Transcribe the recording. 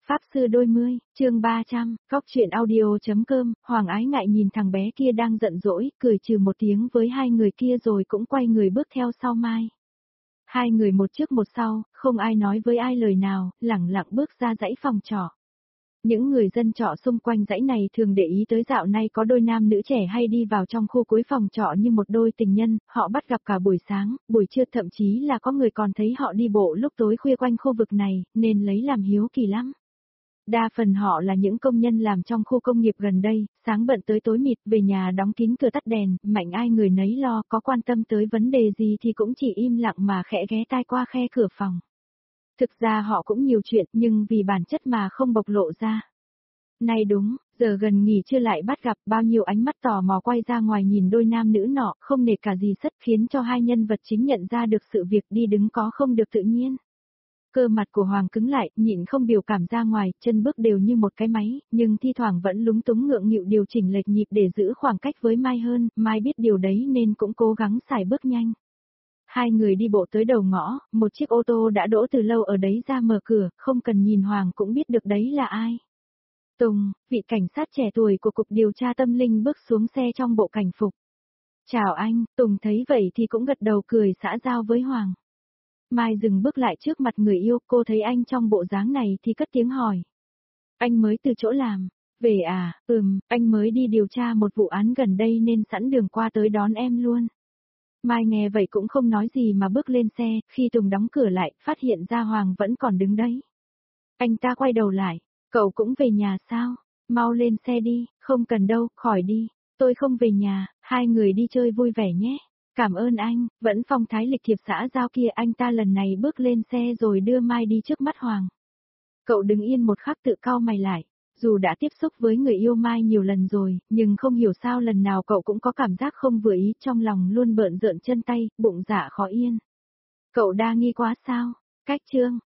Pháp sư đôi mươi, chương 300, góc chuyện audio.com, Hoàng Ái Ngại nhìn thằng bé kia đang giận dỗi, cười trừ một tiếng với hai người kia rồi cũng quay người bước theo sau Mai. Hai người một trước một sau, không ai nói với ai lời nào, lẳng lặng bước ra dãy phòng trọ. Những người dân trọ xung quanh dãy này thường để ý tới dạo này có đôi nam nữ trẻ hay đi vào trong khu cuối phòng trọ như một đôi tình nhân, họ bắt gặp cả buổi sáng, buổi trưa thậm chí là có người còn thấy họ đi bộ lúc tối khuya quanh khu vực này, nên lấy làm hiếu kỳ lắm. Đa phần họ là những công nhân làm trong khu công nghiệp gần đây, sáng bận tới tối mịt, về nhà đóng kín cửa tắt đèn, mạnh ai người nấy lo, có quan tâm tới vấn đề gì thì cũng chỉ im lặng mà khẽ ghé tai qua khe cửa phòng. Thực ra họ cũng nhiều chuyện nhưng vì bản chất mà không bộc lộ ra. Này đúng, giờ gần nghỉ trưa lại bắt gặp bao nhiêu ánh mắt tò mò quay ra ngoài nhìn đôi nam nữ nọ, không nể cả gì sất khiến cho hai nhân vật chính nhận ra được sự việc đi đứng có không được tự nhiên. Cơ mặt của Hoàng cứng lại, nhịn không biểu cảm ra ngoài, chân bước đều như một cái máy, nhưng thi thoảng vẫn lúng túng ngượng nghịu điều chỉnh lệch nhịp để giữ khoảng cách với Mai hơn, Mai biết điều đấy nên cũng cố gắng xài bước nhanh. Hai người đi bộ tới đầu ngõ, một chiếc ô tô đã đỗ từ lâu ở đấy ra mở cửa, không cần nhìn Hoàng cũng biết được đấy là ai. Tùng, vị cảnh sát trẻ tuổi của Cục Điều tra Tâm linh bước xuống xe trong bộ cảnh phục. Chào anh, Tùng thấy vậy thì cũng gật đầu cười xã giao với Hoàng. Mai dừng bước lại trước mặt người yêu, cô thấy anh trong bộ dáng này thì cất tiếng hỏi. Anh mới từ chỗ làm, về à, anh mới đi điều tra một vụ án gần đây nên sẵn đường qua tới đón em luôn. Mai nghe vậy cũng không nói gì mà bước lên xe, khi Tùng đóng cửa lại, phát hiện ra Hoàng vẫn còn đứng đấy. Anh ta quay đầu lại, cậu cũng về nhà sao? Mau lên xe đi, không cần đâu, khỏi đi, tôi không về nhà, hai người đi chơi vui vẻ nhé. Cảm ơn anh, vẫn phong thái lịch thiệp xã giao kia, anh ta lần này bước lên xe rồi đưa Mai đi trước mắt Hoàng. Cậu đứng yên một khắc tự cau mày lại, dù đã tiếp xúc với người yêu Mai nhiều lần rồi, nhưng không hiểu sao lần nào cậu cũng có cảm giác không vừa ý, trong lòng luôn bợn rợn chân tay, bụng dạ khó yên. Cậu đa nghi quá sao? Cách chương,